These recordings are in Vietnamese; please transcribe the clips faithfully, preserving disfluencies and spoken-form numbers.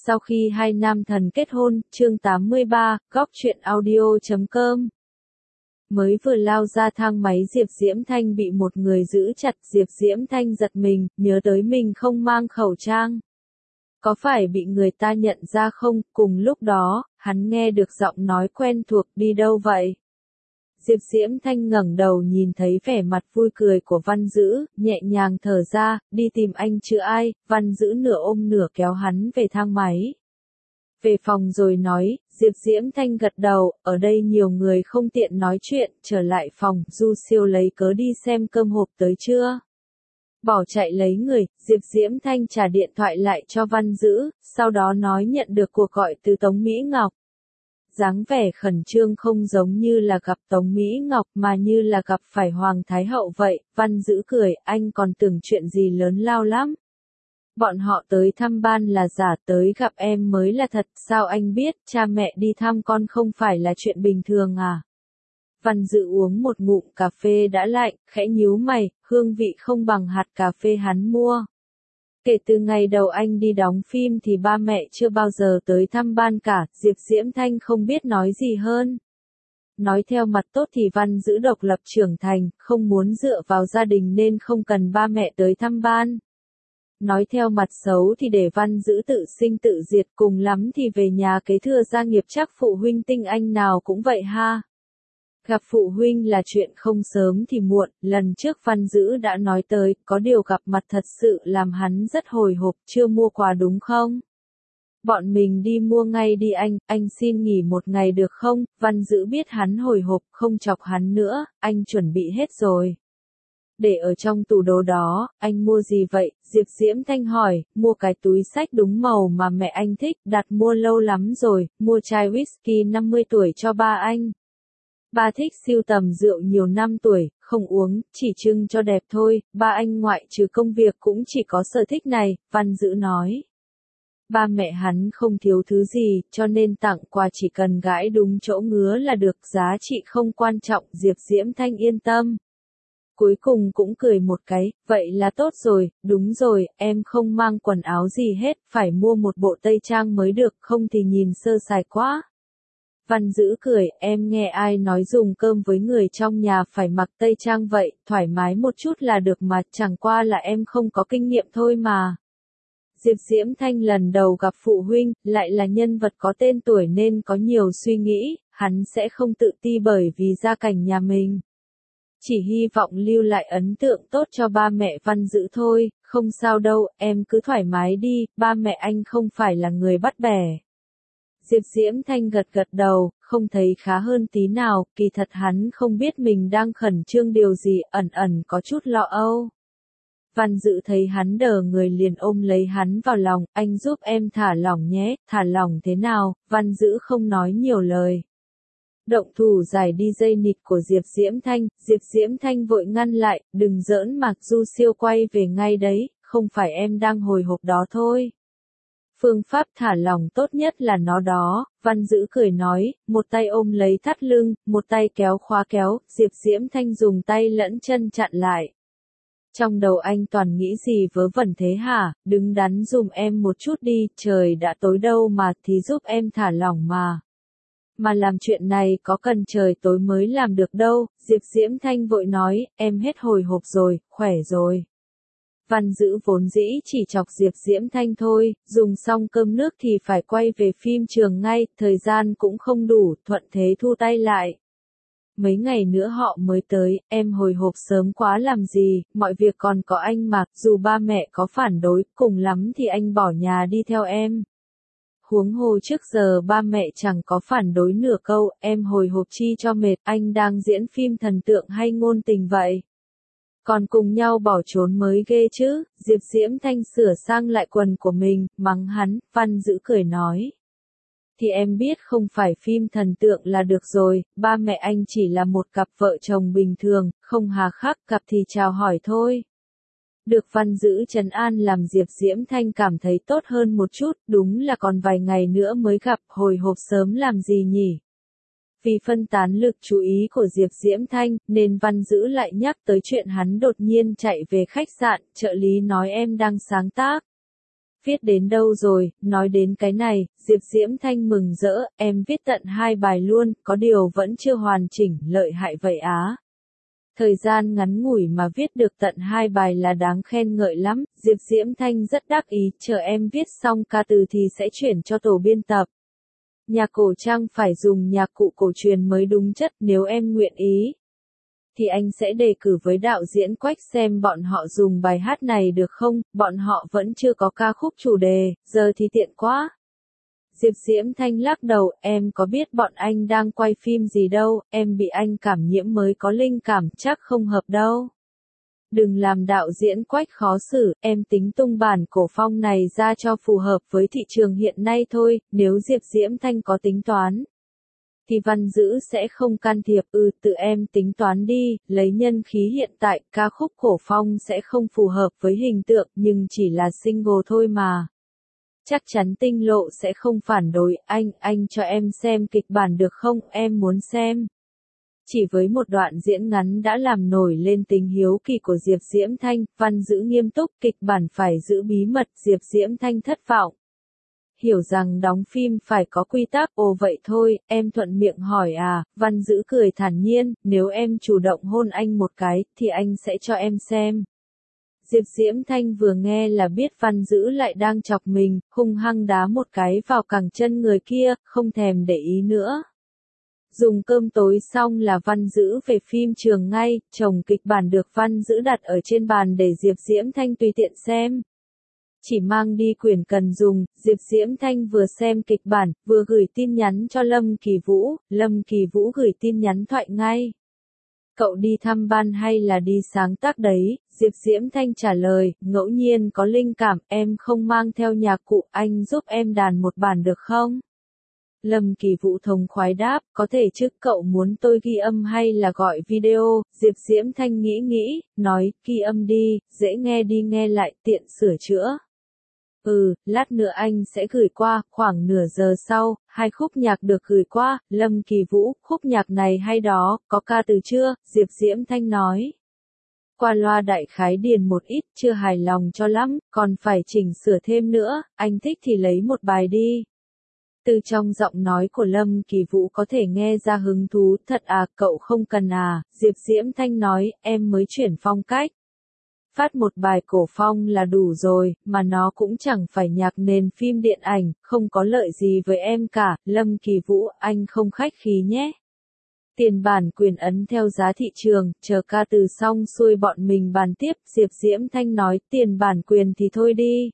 Sau khi hai nam thần kết hôn, chương tám mươi ba, góc truyện audio chấm com. Mới vừa lao ra thang máy Diệp Diễm Thanh bị một người giữ chặt, Diệp Diễm Thanh giật mình, nhớ tới mình không mang khẩu trang. Có phải bị người ta nhận ra không? Cùng lúc đó, hắn nghe được giọng nói quen thuộc, đi đâu vậy? Diệp Diễm Thanh ngẩng đầu nhìn thấy vẻ mặt vui cười của Văn Dữ, nhẹ nhàng thở ra, đi tìm anh chứ ai. Văn Dữ nửa ôm nửa kéo hắn về thang máy. Về phòng rồi nói, Diệp Diễm Thanh gật đầu, ở đây nhiều người không tiện nói chuyện, trở lại phòng, Du Siêu lấy cớ đi xem cơm hộp tới chưa. Bỏ chạy lấy người, Diệp Diễm Thanh trả điện thoại lại cho Văn Dữ, sau đó nói nhận được cuộc gọi từ Tống Mỹ Ngọc. Dáng vẻ khẩn trương không giống như là gặp Tống Mỹ Ngọc mà như là gặp phải Hoàng Thái Hậu vậy. Văn Dữ cười, anh còn tưởng chuyện gì lớn lao lắm. Bọn họ tới thăm Ban là giả, tới gặp em mới là thật, sao anh biết? Cha mẹ đi thăm con không phải là chuyện bình thường à? Văn Dữ uống một ngụm cà phê đã lạnh, khẽ nhíu mày, hương vị không bằng hạt cà phê hắn mua. Kể từ ngày đầu anh đi đóng phim thì ba mẹ chưa bao giờ tới thăm Ban cả. Diệp Diễm Thanh không biết nói gì hơn. Nói theo mặt tốt thì Văn Dữ độc lập trưởng thành, không muốn dựa vào gia đình nên không cần ba mẹ tới thăm Ban. Nói theo mặt xấu thì để Văn Dữ tự sinh tự diệt, cùng lắm thì về nhà kế thừa gia nghiệp, chắc phụ huynh tinh anh nào cũng vậy ha. Gặp phụ huynh là chuyện không sớm thì muộn, lần trước Văn Dữ đã nói tới, có điều gặp mặt thật sự làm hắn rất hồi hộp, chưa mua quà đúng không? Bọn mình đi mua ngay đi anh, anh xin nghỉ một ngày được không? Văn Dữ biết hắn hồi hộp, không chọc hắn nữa, anh chuẩn bị hết rồi. Để ở trong tủ đồ đó, anh mua gì vậy? Diệp Diễm Thanh hỏi, mua cái túi xách đúng màu mà mẹ anh thích, đặt mua lâu lắm rồi, mua chai whisky năm mươi tuổi cho ba anh. Ba thích sưu tầm rượu nhiều năm tuổi, không uống, chỉ trưng cho đẹp thôi, ba anh ngoại trừ công việc cũng chỉ có sở thích này, Văn Dữ nói. Ba mẹ hắn không thiếu thứ gì, cho nên tặng quà chỉ cần gãi đúng chỗ ngứa là được, giá trị không quan trọng, Diệp Diễm Thanh yên tâm. Cuối cùng cũng cười một cái, vậy là tốt rồi, đúng rồi, em không mang quần áo gì hết, phải mua một bộ tây trang mới được, không thì nhìn sơ sài quá. Văn Dữ cười, em nghe ai nói dùng cơm với người trong nhà phải mặc tây trang vậy, thoải mái một chút là được mà, chẳng qua là em không có kinh nghiệm thôi mà. Diệp Diễm Thanh lần đầu gặp phụ huynh, lại là nhân vật có tên tuổi nên có nhiều suy nghĩ, hắn sẽ không tự ti bởi vì gia cảnh nhà mình. Chỉ hy vọng lưu lại ấn tượng tốt cho ba mẹ Văn Dữ thôi, không sao đâu, em cứ thoải mái đi, ba mẹ anh không phải là người bắt bẻ. Diệp Diễm Thanh gật gật đầu, không thấy khá hơn tí nào, kỳ thật hắn không biết mình đang khẩn trương điều gì, ẩn ẩn có chút lo âu. Văn Dữ thấy hắn đờ người liền ôm lấy hắn vào lòng, anh giúp em thả lỏng nhé, thả lỏng thế nào? Văn Dữ không nói nhiều lời. Động thủ giải đi dây nịt của Diệp Diễm Thanh, Diệp Diễm Thanh vội ngăn lại, đừng giỡn mà, Du Siêu quay về ngay đấy, không phải em đang hồi hộp đó thôi. Phương pháp thả lỏng tốt nhất là nó đó, Văn Dữ cười nói, một tay ôm lấy thắt lưng, một tay kéo khóa kéo, Diệp Diễm Thanh dùng tay lẫn chân chặn lại. Trong đầu anh toàn nghĩ gì vớ vẩn thế hả, đứng đắn dùm em một chút đi, trời đã tối đâu mà, thì giúp em thả lỏng mà. Mà làm chuyện này có cần trời tối mới làm được đâu, Diệp Diễm Thanh vội nói, em hết hồi hộp rồi, khỏe rồi. Văn Dữ vốn dĩ chỉ chọc Diệp Diễm Thanh thôi, dùng xong cơm nước thì phải quay về phim trường ngay, thời gian cũng không đủ, thuận thế thu tay lại. Mấy ngày nữa họ mới tới, em hồi hộp sớm quá làm gì, mọi việc còn có anh mà, dù ba mẹ có phản đối, cùng lắm thì anh bỏ nhà đi theo em. Huống hồ trước giờ ba mẹ chẳng có phản đối nửa câu, em hồi hộp chi cho mệt, anh đang diễn phim thần tượng hay ngôn tình vậy? Còn cùng nhau bỏ trốn mới ghê chứ, Diệp Diễm Thanh sửa sang lại quần của mình, mắng hắn, Văn Dữ cười nói. Thì em biết không phải phim thần tượng là được rồi, ba mẹ anh chỉ là một cặp vợ chồng bình thường, không hà khắc, gặp thì chào hỏi thôi. Được Văn Dữ trấn an làm Diệp Diễm Thanh cảm thấy tốt hơn một chút, đúng là còn vài ngày nữa mới gặp, hồi hộp sớm làm gì nhỉ? Vì phân tán lực chú ý của Diệp Diễm Thanh, nên Văn Dữ lại nhắc tới chuyện hắn đột nhiên chạy về khách sạn, trợ lý nói em đang sáng tác Viết đến đâu rồi, nói đến cái này, Diệp Diễm Thanh mừng rỡ, em viết tận hai bài luôn, có điều vẫn chưa hoàn chỉnh, lợi hại vậy á. Thời gian ngắn ngủi mà viết được tận hai bài là đáng khen ngợi lắm, Diệp Diễm Thanh rất đắc ý, chờ em viết xong ca từ thì sẽ chuyển cho tổ biên tập. Nhạc cổ trang phải dùng nhạc cụ cổ truyền mới đúng chất, nếu em nguyện ý thì anh sẽ đề cử với đạo diễn Quách xem bọn họ dùng bài hát này được không, bọn họ vẫn chưa có ca khúc chủ đề, giờ thì tiện quá. Diệp Diễm Thanh lắc đầu, em có biết bọn anh đang quay phim gì đâu, em bị anh cảm nhiễm mới có linh cảm, chắc không hợp đâu. Đừng làm đạo diễn Quách khó xử, em tính tung bản cổ phong này ra cho phù hợp với thị trường hiện nay thôi, nếu Diệp Diễm Thanh có tính toán thì Văn Dữ sẽ không can thiệp, ừ tự em tính toán đi, lấy nhân khí hiện tại, ca khúc cổ phong sẽ không phù hợp với hình tượng, nhưng chỉ là single thôi mà. Chắc chắn Tinh Lộ sẽ không phản đối, anh, anh cho em xem kịch bản được không, em muốn xem. Chỉ với một đoạn diễn ngắn đã làm nổi lên tình hiếu kỳ của Diệp Diễm Thanh, Văn Dữ nghiêm túc, kịch bản phải giữ bí mật, Diệp Diễm Thanh thất vọng. Hiểu rằng đóng phim phải có quy tắc, ồ vậy thôi, em thuận miệng hỏi à, Văn Dữ cười thản nhiên, nếu em chủ động hôn anh một cái, thì anh sẽ cho em xem. Diệp Diễm Thanh vừa nghe là biết Văn Dữ lại đang chọc mình, hung hăng đá một cái vào cẳng chân người kia, không thèm để ý nữa. Dùng cơm tối xong là Văn Dữ về phim trường ngay, chồng kịch bản được Văn Dữ đặt ở trên bàn để Diệp Diễm Thanh tùy tiện xem. Chỉ mang đi quyển cần dùng, Diệp Diễm Thanh vừa xem kịch bản, vừa gửi tin nhắn cho Lâm Kỳ Vũ, Lâm Kỳ Vũ gửi tin nhắn thoại ngay. Cậu đi thăm ban hay là đi sáng tác đấy, Diệp Diễm Thanh trả lời, ngẫu nhiên có linh cảm, em không mang theo nhạc cụ, anh giúp em đàn một bản được không? Lâm Kỳ Vũ thống khoái đáp, có thể chứ, cậu muốn tôi ghi âm hay là gọi video, Diệp Diễm Thanh nghĩ nghĩ, nói, ghi âm đi, dễ nghe đi nghe lại, tiện sửa chữa. Ừ, lát nữa anh sẽ gửi qua, khoảng nửa giờ sau, hai khúc nhạc được gửi qua, Lâm Kỳ Vũ, khúc nhạc này hay đó, có ca từ chưa, Diệp Diễm Thanh nói. Qua loa đại khái điền một ít, chưa hài lòng cho lắm, còn phải chỉnh sửa thêm nữa, anh thích thì lấy một bài đi. Từ trong giọng nói của Lâm Kỳ Vũ có thể nghe ra hứng thú, thật à, cậu không cần à, Diệp Diễm Thanh nói, em mới chuyển phong cách. Phát một bài cổ phong là đủ rồi, mà nó cũng chẳng phải nhạc nền phim điện ảnh, không có lợi gì với em cả, Lâm Kỳ Vũ, anh không khách khí nhé. Tiền bản quyền ấn theo giá thị trường, chờ ca từ xong xuôi bọn mình bàn tiếp, Diệp Diễm Thanh nói, tiền bản quyền thì thôi đi.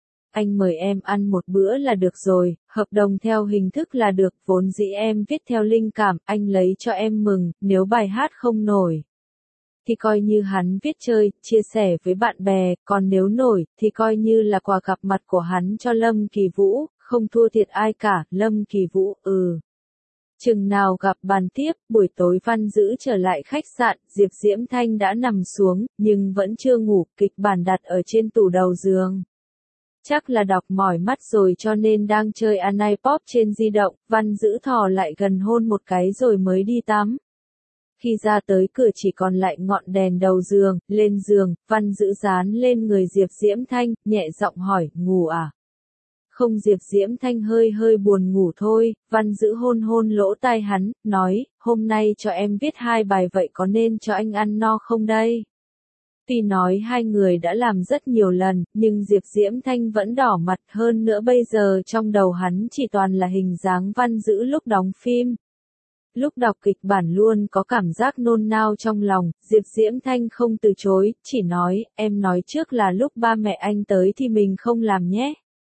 Anh mời em ăn một bữa là được rồi, hợp đồng theo hình thức là được, vốn dĩ em viết theo linh cảm, anh lấy cho em mừng, nếu bài hát không nổi thì coi như hắn viết chơi, chia sẻ với bạn bè, còn nếu nổi, thì coi như là quà gặp mặt của hắn cho Lâm Kỳ Vũ, không thua thiệt ai cả, Lâm Kỳ Vũ, ừ. Chừng nào gặp bàn tiếp, buổi tối Văn Dữ trở lại khách sạn, Diệp Diễm Thanh đã nằm xuống, nhưng vẫn chưa ngủ, kịch bản đặt ở trên tủ đầu giường. Chắc là đọc mỏi mắt rồi cho nên đang chơi iPod trên di động, Văn Dữ thò lại gần hôn một cái rồi mới đi tắm. Khi ra tới cửa chỉ còn lại ngọn đèn đầu giường, lên giường, Văn Dữ dán lên người Diệp Diễm Thanh, nhẹ giọng hỏi, ngủ à? Không, Diệp Diễm Thanh hơi hơi buồn ngủ thôi, Văn Dữ hôn hôn lỗ tai hắn, nói, hôm nay cho em viết hai bài vậy có nên cho anh ăn no không đây? Tuy nói hai người đã làm rất nhiều lần, nhưng Diệp Diễm Thanh vẫn đỏ mặt hơn nữa bây giờ trong đầu hắn chỉ toàn là hình dáng Văn Dữ lúc đóng phim. Lúc đọc kịch bản luôn có cảm giác nôn nao trong lòng, Diệp Diễm Thanh không từ chối, chỉ nói, em nói trước là lúc ba mẹ anh tới thì mình không làm nhé.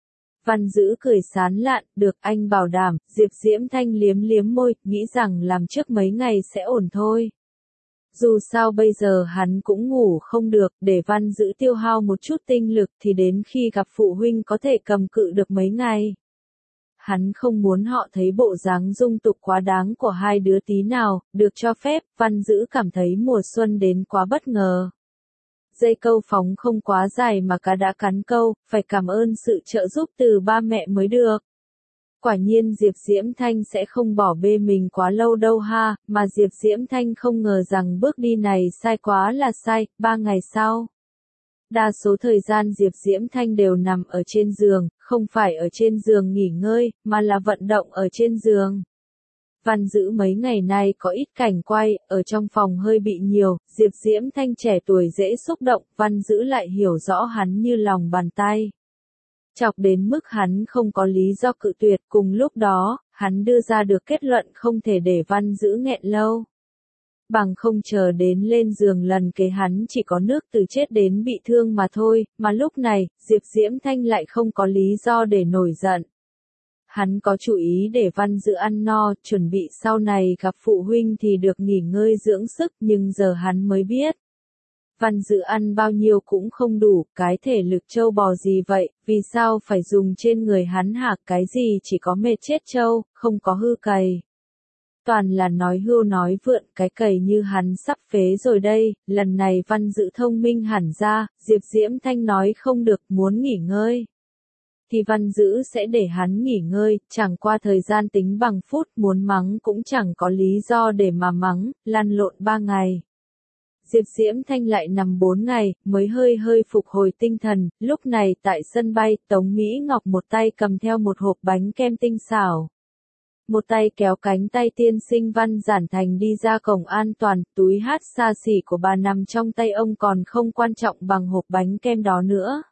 Văn Dữ cười sán lạn, được anh bảo đảm, Diệp Diễm Thanh liếm liếm môi, nghĩ rằng làm trước mấy ngày sẽ ổn thôi. Dù sao bây giờ hắn cũng ngủ không được, để Văn Dữ tiêu hao một chút tinh lực thì đến khi gặp phụ huynh có thể cầm cự được mấy ngày. Hắn không muốn họ thấy bộ dáng dung tục quá đáng của hai đứa tí nào, được cho phép, Văn Dữ cảm thấy mùa xuân đến quá bất ngờ. Dây câu phóng không quá dài mà cá đã cắn câu, phải cảm ơn sự trợ giúp từ ba mẹ mới được. Quả nhiên Diệp Diễm Thanh sẽ không bỏ bê mình quá lâu đâu ha, mà Diệp Diễm Thanh không ngờ rằng bước đi này sai quá là sai, ba ngày sau. Đa số thời gian Diệp Diễm Thanh đều nằm ở trên giường, không phải ở trên giường nghỉ ngơi, mà là vận động ở trên giường. Văn Dữ mấy ngày nay có ít cảnh quay, ở trong phòng hơi bị nhiều, Diệp Diễm Thanh trẻ tuổi dễ xúc động, Văn Dữ lại hiểu rõ hắn như lòng bàn tay. Chọc đến mức hắn không có lý do cự tuyệt, cùng lúc đó, hắn đưa ra được kết luận không thể để Văn Dữ nghẹn lâu. Bằng không chờ đến lên giường lần kế hắn chỉ có nước từ chết đến bị thương mà thôi, mà lúc này, Diệp Diễm Thanh lại không có lý do để nổi giận. Hắn có chủ ý để Văn Dữ ăn no, chuẩn bị sau này gặp phụ huynh thì được nghỉ ngơi dưỡng sức, nhưng giờ hắn mới biết. Văn Dữ ăn bao nhiêu cũng không đủ, cái thể lực trâu bò gì vậy, vì sao phải dùng trên người hắn hả, cái gì chỉ có mệt chết trâu, không có hư cày. Toàn là nói hưu nói vượn, cái cày như hắn sắp phế rồi đây, lần này Văn Dữ thông minh hẳn ra, Diệp Diễm Thanh nói không được, muốn nghỉ ngơi. Thì Văn Dữ sẽ để hắn nghỉ ngơi, chẳng qua thời gian tính bằng phút, muốn mắng cũng chẳng có lý do để mà mắng, lăn lộn ba ngày. Diệp Diễm Thanh lại nằm bốn ngày, mới hơi hơi phục hồi tinh thần, lúc này tại sân bay, Tống Mỹ Ngọc một tay cầm theo một hộp bánh kem tinh xảo. Một tay kéo cánh tay tiên sinh Văn Giản Thành đi ra cổng an toàn, túi hát xa xỉ của bà nằm trong tay ông còn không quan trọng bằng hộp bánh kem đó nữa.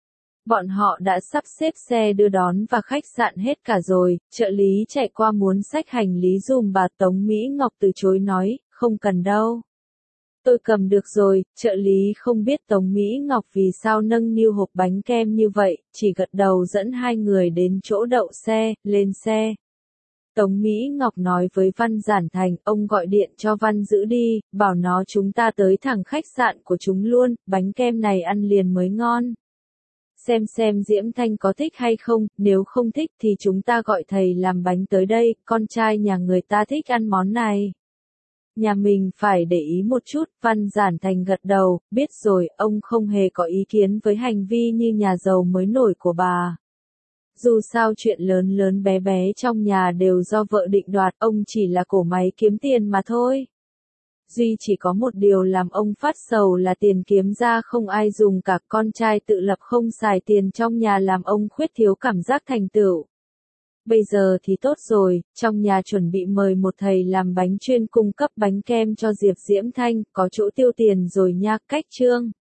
Bọn họ đã sắp xếp xe đưa đón và khách sạn hết cả rồi, trợ lý chạy qua muốn xách hành lý dùm bà Tống Mỹ Ngọc từ chối nói, không cần đâu. Tôi cầm được rồi, trợ lý không biết Tống Mỹ Ngọc vì sao nâng niu hộp bánh kem như vậy, chỉ gật đầu dẫn hai người đến chỗ đậu xe, lên xe. Tống Mỹ Ngọc nói với Văn Giản Thành, ông gọi điện cho Văn Dữ đi, bảo nó chúng ta tới thẳng khách sạn của chúng luôn, bánh kem này ăn liền mới ngon. Xem xem Diễm Thanh có thích hay không, nếu không thích thì chúng ta gọi thầy làm bánh tới đây, con trai nhà người ta thích ăn món này. Nhà mình phải để ý một chút, Văn Giản Thành gật đầu, biết rồi, ông không hề có ý kiến với hành vi như nhà giàu mới nổi của bà. Dù sao chuyện lớn lớn bé bé trong nhà đều do vợ định đoạt, ông chỉ là cỗ máy kiếm tiền mà thôi. Duy chỉ có một điều làm ông phát sầu là tiền kiếm ra không ai dùng cả, con trai tự lập không xài tiền trong nhà làm ông khuyết thiếu cảm giác thành tựu. Bây giờ thì tốt rồi, trong nhà chuẩn bị mời một thầy làm bánh chuyên cung cấp bánh kem cho Diệp Diễm Thanh, có chỗ tiêu tiền rồi nha, cách chương.